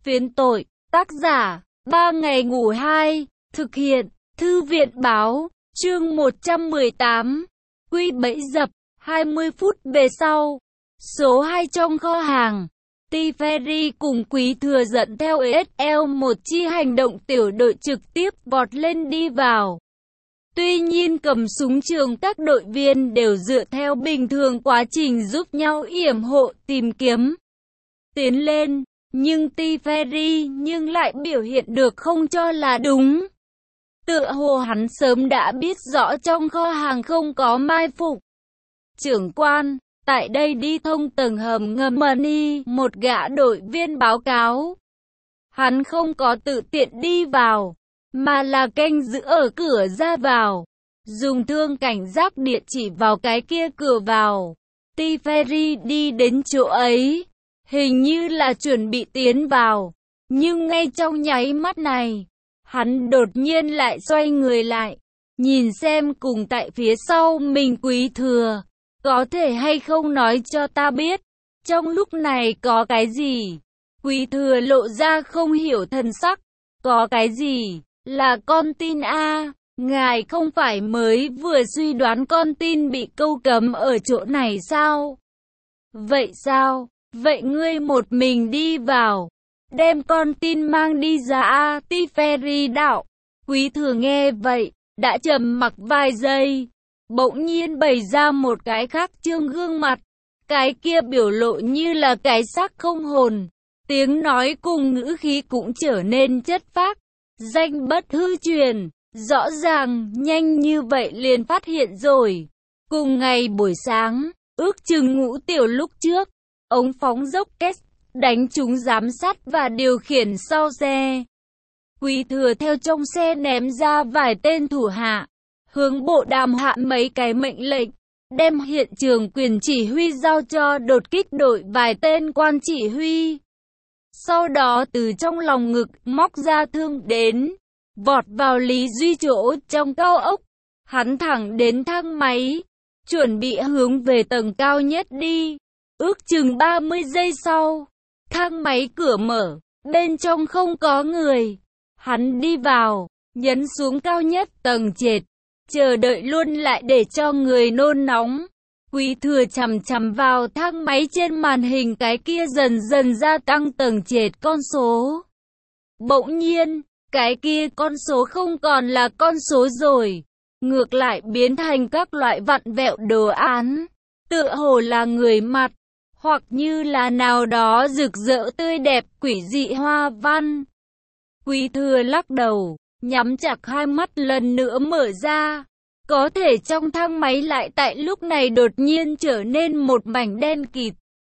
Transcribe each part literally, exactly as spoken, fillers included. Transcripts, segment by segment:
Phiến tội, tác giả, ba ngày ngủ hai, thực hiện, thư viện báo, chương một trăm mười tám, quy bẫy dập, hai mươi phút về sau, số hai trong kho hàng, Teferi cùng Quý Thừa dẫn theo e ét lờ một chi hành động tiểu đội trực tiếp vọt lên đi vào. Tuy nhiên cầm súng trường các đội viên đều dựa theo bình thường quá trình giúp nhau yểm hộ tìm kiếm. Tiến lên, nhưng Teferi nhưng lại biểu hiện được không cho là đúng. Tựa hồ hắn sớm đã biết rõ trong kho hàng không có mai phục. Trưởng quan, tại đây đi thông tầng hầm ngầm Money, một gã đội viên báo cáo. Hắn không có tự tiện đi vào, mà là canh giữ ở cửa ra vào, dùng thương cảnh giác địa chỉ vào cái kia cửa vào. Teferi đi đến chỗ ấy, hình như là chuẩn bị tiến vào, nhưng ngay trong nháy mắt này, hắn đột nhiên lại xoay người lại, nhìn xem cùng tại phía sau mình Quý Thừa, có thể hay không nói cho ta biết, trong lúc này có cái gì? Quý Thừa lộ ra không hiểu thần sắc, có cái gì? Là con tin a, ngài không phải mới vừa suy đoán con tin bị câu cấm ở chỗ này sao? Vậy sao? Vậy ngươi một mình đi vào, đem con tin mang đi ra a, Teferi đạo. Quý Thừa nghe vậy, đã trầm mặc vài giây, bỗng nhiên bày ra một cái khác trương gương mặt, cái kia biểu lộ như là cái xác không hồn, tiếng nói cùng ngữ khí cũng trở nên chất phác, danh bất hư truyền, rõ ràng, nhanh như vậy liền phát hiện rồi. Cùng ngày buổi sáng, ước chừng ngũ tiểu lúc trước, ống phóng dốc két, đánh trúng giám sát và điều khiển sau xe. Quý Thừa theo trong xe ném ra vài tên thủ hạ, hướng bộ đàm hạ mấy cái mệnh lệnh, đem hiện trường quyền chỉ huy giao cho đột kích đội vài tên quan chỉ huy. Sau đó từ trong lòng ngực móc ra thương đến, vọt vào Lý Duy chỗ trong cao ốc, hắn thẳng đến thang máy, chuẩn bị hướng về tầng cao nhất đi. Ước chừng ba mươi giây sau, thang máy cửa mở, bên trong không có người. Hắn đi vào, nhấn xuống cao nhất tầng trệt, chờ đợi luôn lại để cho người nôn nóng. Quý Thừa chằm chằm vào thang máy trên màn hình cái kia dần dần gia tăng tầng trệt con số. Bỗng nhiên, cái kia con số không còn là con số rồi, ngược lại biến thành các loại vặn vẹo đồ án, tựa hồ là người mặt, hoặc như là nào đó rực rỡ tươi đẹp quỷ dị hoa văn. Quý Thừa lắc đầu, nhắm chặt hai mắt lần nữa mở ra. Có thể trong thang máy lại tại lúc này đột nhiên trở nên một mảnh đen kịt.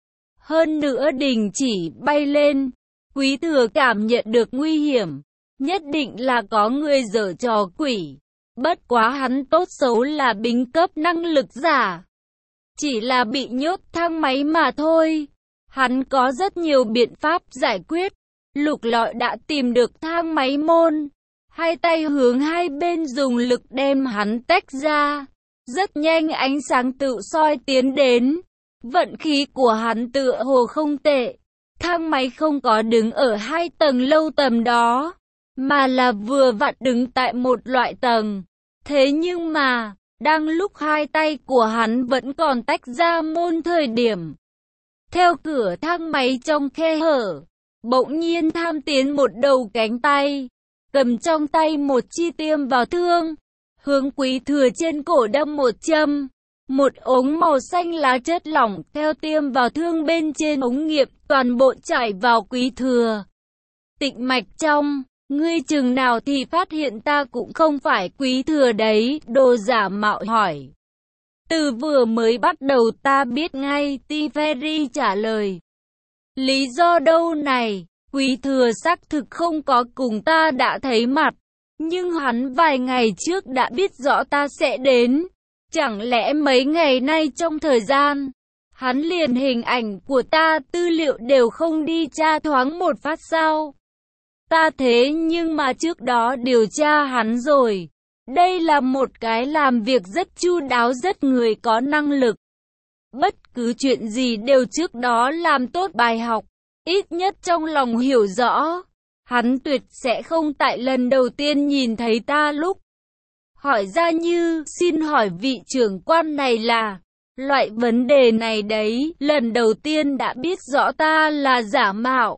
Hơn nữa đình chỉ bay lên. Quý Thừa cảm nhận được nguy hiểm. Nhất định là có người giở trò quỷ. Bất quá hắn tốt xấu là bính cấp năng lực giả. Chỉ là bị nhốt thang máy mà thôi. Hắn có rất nhiều biện pháp giải quyết. Lục lọi đã tìm được thang máy môn. Hai tay hướng hai bên dùng lực đem hắn tách ra. Rất nhanh ánh sáng tự soi tiến đến. Vận khí của hắn tựa hồ không tệ. Thang máy không có đứng ở hai tầng lâu tầm đó, mà là vừa vặn đứng tại một loại tầng. Thế nhưng mà, đang lúc hai tay của hắn vẫn còn tách ra môn thời điểm. Theo cửa thang máy trong khe hở, bỗng nhiên tham tiến một đầu cánh tay. Cầm trong tay một chi tiêm vào thương, hướng Quý Thừa trên cổ đâm một châm, một ống màu xanh lá chất lỏng theo tiêm vào thương bên trên ống nghiệm toàn bộ chảy vào Quý Thừa. Tịnh mạch trong, ngươi chừng nào thì phát hiện ta cũng không phải Quý Thừa đấy, đồ giả mạo hỏi. Từ vừa mới bắt đầu ta biết ngay, Teferi trả lời. Lý do đâu này? Quý Thừa xác thực không có cùng ta đã thấy mặt, nhưng hắn vài ngày trước đã biết rõ ta sẽ đến. Chẳng lẽ mấy ngày nay trong thời gian, hắn liền hình ảnh của ta tư liệu đều không đi tra thoáng một phát sao? Ta thế nhưng mà trước đó điều tra hắn rồi. Đây là một cái làm việc rất chu đáo, rất người có năng lực. Bất cứ chuyện gì đều trước đó làm tốt bài học. Ít nhất trong lòng hiểu rõ, hắn tuyệt sẽ không tại lần đầu tiên nhìn thấy ta lúc hỏi ra như, xin hỏi vị trưởng quan này là, loại vấn đề này đấy, lần đầu tiên đã biết rõ ta là giả mạo,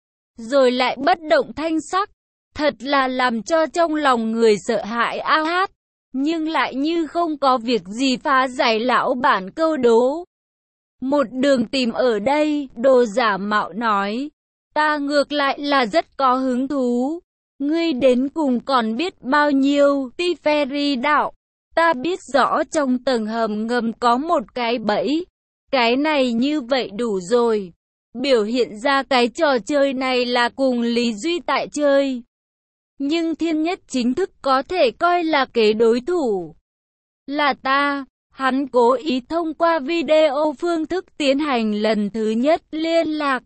rồi lại bất động thanh sắc, thật là làm cho trong lòng người sợ hãi a hát, nhưng lại như không có việc gì phá giải lão bản câu đố. Một đường tìm ở đây, đồ giả mạo nói, ta ngược lại là rất có hứng thú. Ngươi đến cùng còn biết bao nhiêu, Tiferi đạo. Ta biết rõ trong tầng hầm ngầm có một cái bẫy. Cái này như vậy đủ rồi. Biểu hiện ra cái trò chơi này là cùng Lý Duy tại chơi. Nhưng thiên nhất chính thức có thể coi là kế đối thủ. Là ta. Hắn cố ý thông qua video phương thức tiến hành lần thứ nhất liên lạc.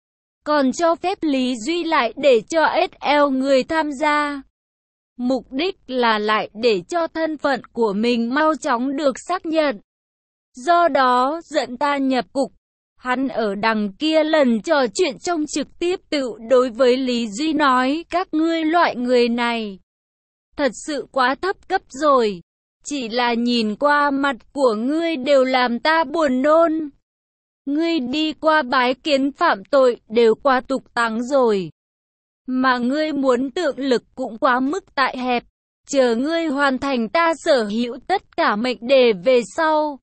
Còn cho phép Lý Duy lại để cho ét lờ người tham gia. Mục đích là lại để cho thân phận của mình mau chóng được xác nhận. Do đó dẫn ta nhập cục. Hắn ở đằng kia lần trò chuyện trong trực tiếp tự đối với Lý Duy nói các ngươi loại người này. Thật sự quá thấp cấp rồi. Chỉ là nhìn qua mặt của ngươi đều làm ta buồn nôn. Ngươi đi qua bái kiến phạm tội đều quá tục táng rồi. Mà ngươi muốn tượng lực cũng quá mức tại hẹp. Chờ ngươi hoàn thành ta sở hữu tất cả mệnh đề về sau.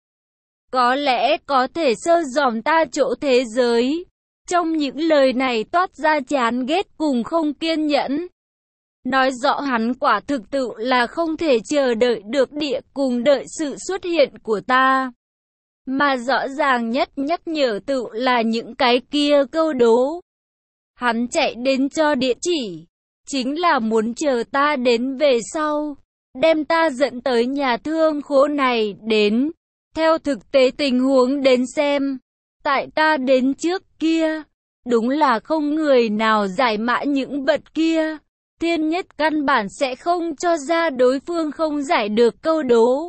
Có lẽ có thể sơ dòm ta chỗ thế giới. Trong những lời này toát ra chán ghét cùng không kiên nhẫn. Nói rõ hắn quả thực tự là không thể chờ đợi được địa cùng đợi sự xuất hiện của ta. Mà rõ ràng nhất nhắc nhở tự là những cái kia câu đố. Hắn chạy đến cho địa chỉ, chính là muốn chờ ta đến về sau, đem ta dẫn tới nhà thương khố này đến. Theo thực tế tình huống đến xem, tại ta đến trước kia, đúng là không người nào giải mã những vật kia. Thiên nhất căn bản sẽ không cho ra đối phương không giải được câu đố.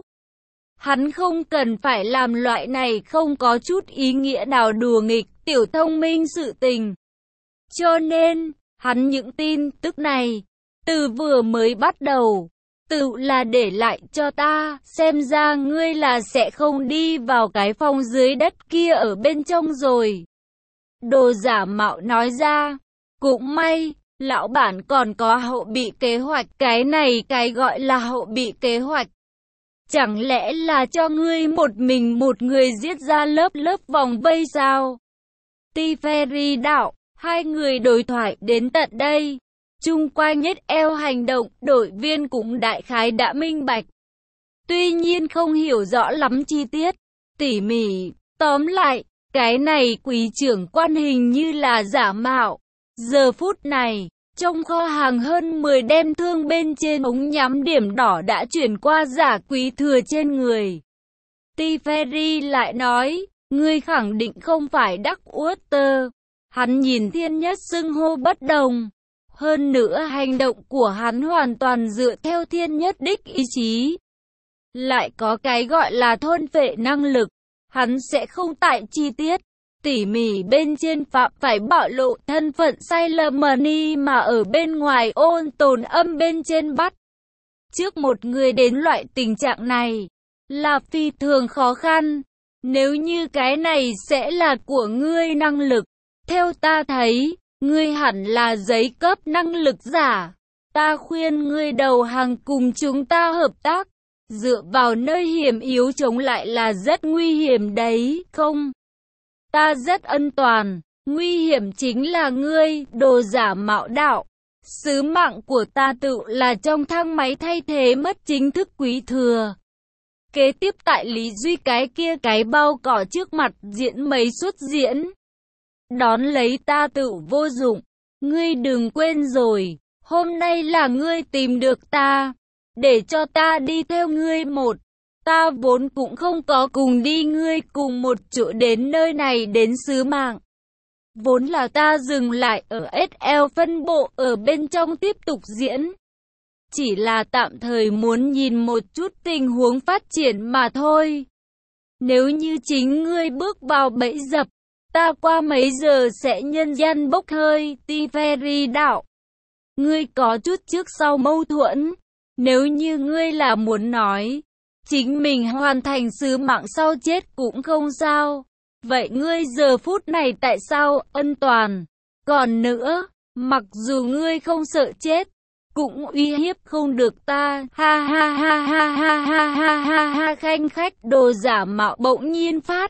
Hắn không cần phải làm loại này không có chút ý nghĩa nào đùa nghịch, tiểu thông minh sự tình. Cho nên, hắn những tin tức này, từ vừa mới bắt đầu, tự là để lại cho ta, xem ra ngươi là sẽ không đi vào cái phòng dưới đất kia ở bên trong rồi. Đồ giả mạo nói ra, cũng may. Lão bản còn có hậu bị kế hoạch, cái này cái gọi là hậu bị kế hoạch. Chẳng lẽ là cho ngươi một mình một người giết ra lớp lớp vòng vây sao? Tiferi đạo, hai người đối thoại đến tận đây. Chung quanh nhất eo hành động, đội viên cũng đại khái đã minh bạch. Tuy nhiên không hiểu rõ lắm chi tiết, tỉ mỉ, tóm lại, cái này quý trưởng quan hình như là giả mạo. Giờ phút này, trong kho hàng hơn mười đem thương bên trên ống nhắm điểm đỏ đã chuyển qua giả quý thừa trên người. Tiferi lại nói, ngươi khẳng định không phải Đắc Uất Tơ. Hắn nhìn thiên nhất xưng hô bất đồng. Hơn nữa hành động của hắn hoàn toàn dựa theo thiên nhất đích ý chí. Lại có cái gọi là thôn phệ năng lực. Hắn sẽ không tại chi tiết tỉ mỉ bên trên phạm phải bạo lộ thân phận sai lầm money mà ở bên ngoài ôn tồn âm bên trên bắt. Trước một người đến loại tình trạng này là phi thường khó khăn. Nếu như cái này sẽ là của ngươi năng lực, theo ta thấy, ngươi hẳn là giấy cấp năng lực giả. Ta khuyên ngươi đầu hàng cùng chúng ta hợp tác. Dựa vào nơi hiểm yếu chống lại là rất nguy hiểm đấy, không? Ta rất an toàn, nguy hiểm chính là ngươi, đồ giả mạo đạo. Sứ mạng của ta tự là trong thang máy thay thế mất chính thức quý thừa. Kế tiếp tại Lý Duy cái kia cái bao cỏ trước mặt diễn mấy suất diễn. Đón lấy ta tự vô dụng, ngươi đừng quên rồi, hôm nay là ngươi tìm được ta, để cho ta đi theo ngươi một. Ta vốn cũng không có cùng đi ngươi cùng một chỗ đến nơi này đến sứ mạng. Vốn là ta dừng lại ở ét lờ phân bộ ở bên trong tiếp tục diễn. Chỉ là tạm thời muốn nhìn một chút tình huống phát triển mà thôi. Nếu như chính ngươi bước vào bẫy dập, Ta qua mấy giờ sẽ nhân gian bốc hơi. Teferi đạo. Ngươi có chút trước sau mâu thuẫn. Nếu như ngươi là muốn nói, chính mình hoàn thành sứ mạng sau chết cũng không sao. Vậy ngươi giờ phút này tại sao ân toàn? Còn nữa, mặc dù ngươi không sợ chết, cũng uy hiếp không được ta. Ha ha ha ha ha ha ha ha ha. Khanh khách đồ giả mạo bỗng nhiên phát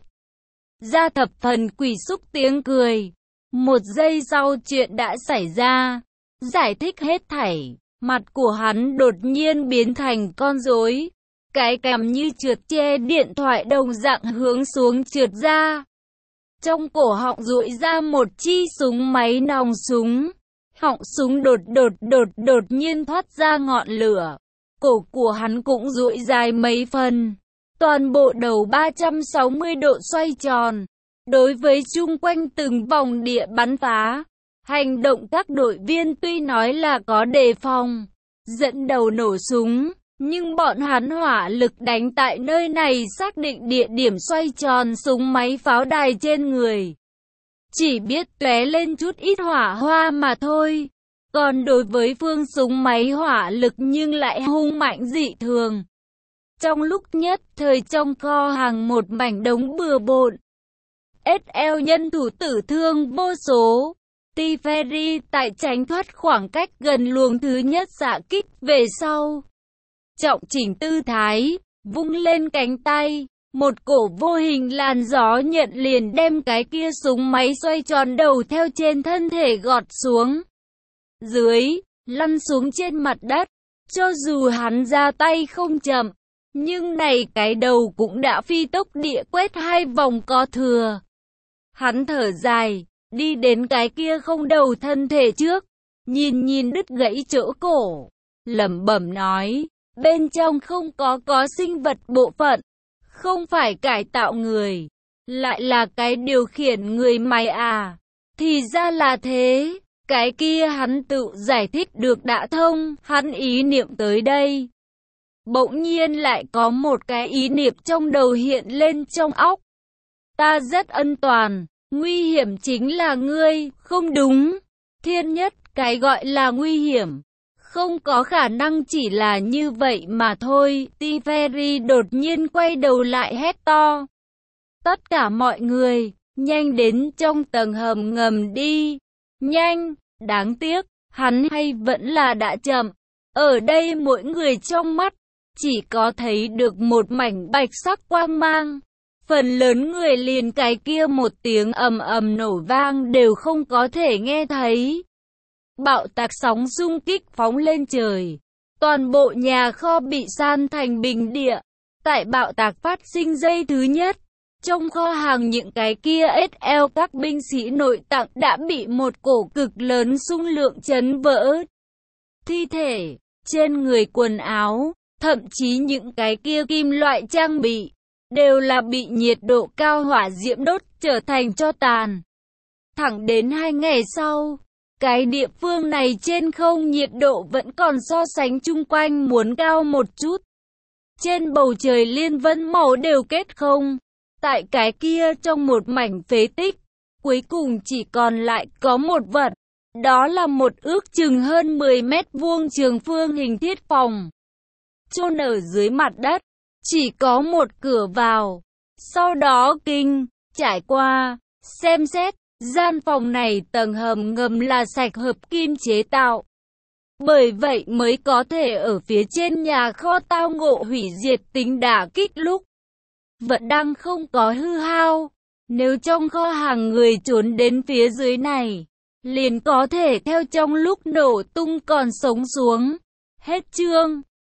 ra thập phần quỷ xúc tiếng cười. Một giây sau chuyện đã xảy ra. Giải thích hết thảy, mặt của hắn đột nhiên biến thành con rối. Cái cằm như trượt che điện thoại đồng dạng hướng xuống trượt ra. Trong cổ họng duỗi ra một chi súng máy nòng súng. Họng súng đột đột đột đột nhiên thoát ra ngọn lửa. Cổ của hắn cũng duỗi dài mấy phần. Toàn bộ đầu ba trăm sáu mươi độ xoay tròn. Đối với chung quanh từng vòng địa bắn phá. Hành động các đội viên tuy nói là có đề phòng, dẫn đầu nổ súng, nhưng bọn hắn hỏa lực đánh tại nơi này xác định địa điểm xoay tròn súng máy pháo đài trên người. Chỉ biết tóe lên chút ít hỏa hoa mà thôi. Còn đối với phương súng máy hỏa lực nhưng lại hung mạnh dị thường. Trong lúc nhất thời trong kho hàng một mảnh đống bừa bộn. ét lờ nhân thủ tử thương vô số. Teferi tại tránh thoát khoảng cách gần luồng thứ nhất xạ kích về sau. Trọng chỉnh tư thái, vung lên cánh tay. Một cổ vô hình làn gió nhận liền đem cái kia súng máy xoay tròn đầu theo trên thân thể gọt xuống. Dưới, lăn xuống trên mặt đất. Cho dù hắn ra tay không chậm, nhưng này cái đầu cũng đã phi tốc địa quét hai vòng có thừa. Hắn thở dài, đi đến cái kia không đầu thân thể trước, nhìn nhìn đứt gãy chỗ cổ, lẩm bẩm nói, bên trong không có có sinh vật bộ phận, không phải cải tạo người, lại là cái điều khiển người mày à, thì ra là thế, cái kia hắn tự giải thích được đã thông, hắn ý niệm tới đây. Bỗng nhiên lại có một cái ý niệm trong đầu hiện lên trong óc. Ta rất an toàn. Nguy hiểm chính là ngươi, không đúng. Thiên nhất, cái gọi là nguy hiểm, không có khả năng chỉ là như vậy mà thôi. Teferi đột nhiên quay đầu lại hét to. Tất cả mọi người, nhanh đến trong tầng hầm ngầm đi. Nhanh, đáng tiếc, hắn hay vẫn là đã chậm. Ở đây mỗi người trong mắt, chỉ có thấy được một mảnh bạch sắc quang mang. Phần lớn người liền cái kia một tiếng ầm ầm nổ vang đều không có thể nghe thấy. Bạo tạc sóng xung kích phóng lên trời. Toàn bộ nhà kho bị san thành bình địa. Tại bạo tạc phát sinh giây thứ nhất, trong kho hàng những cái kia ét lờ các binh sĩ nội tạng đã bị một cổ cực lớn xung lượng chấn vỡ. Thi thể, trên người quần áo, thậm chí những cái kia kim loại trang bị, đều là bị nhiệt độ cao hỏa diễm đốt trở thành tro tàn. Thẳng đến hai ngày sau, cái địa phương này trên không nhiệt độ vẫn còn so sánh chung quanh muốn cao một chút. Trên bầu trời liên vân màu đều kết không. Tại cái kia trong một mảnh phế tích, cuối cùng chỉ còn lại có một vật. Đó là một ước chừng hơn mười mét vuông trường phương hình thiết phòng. Chôn ở dưới mặt đất, chỉ có một cửa vào. Sau đó kinh, trải qua, xem xét, gian phòng này tầng hầm ngầm là sạch hợp kim chế tạo. Bởi vậy mới có thể ở phía trên nhà kho tao ngộ hủy diệt tính đả kích lúc vẫn đang không có hư hao. Nếu trong kho hàng người trốn đến phía dưới này, liền có thể theo trong lúc nổ tung còn sống xuống. Hết chương.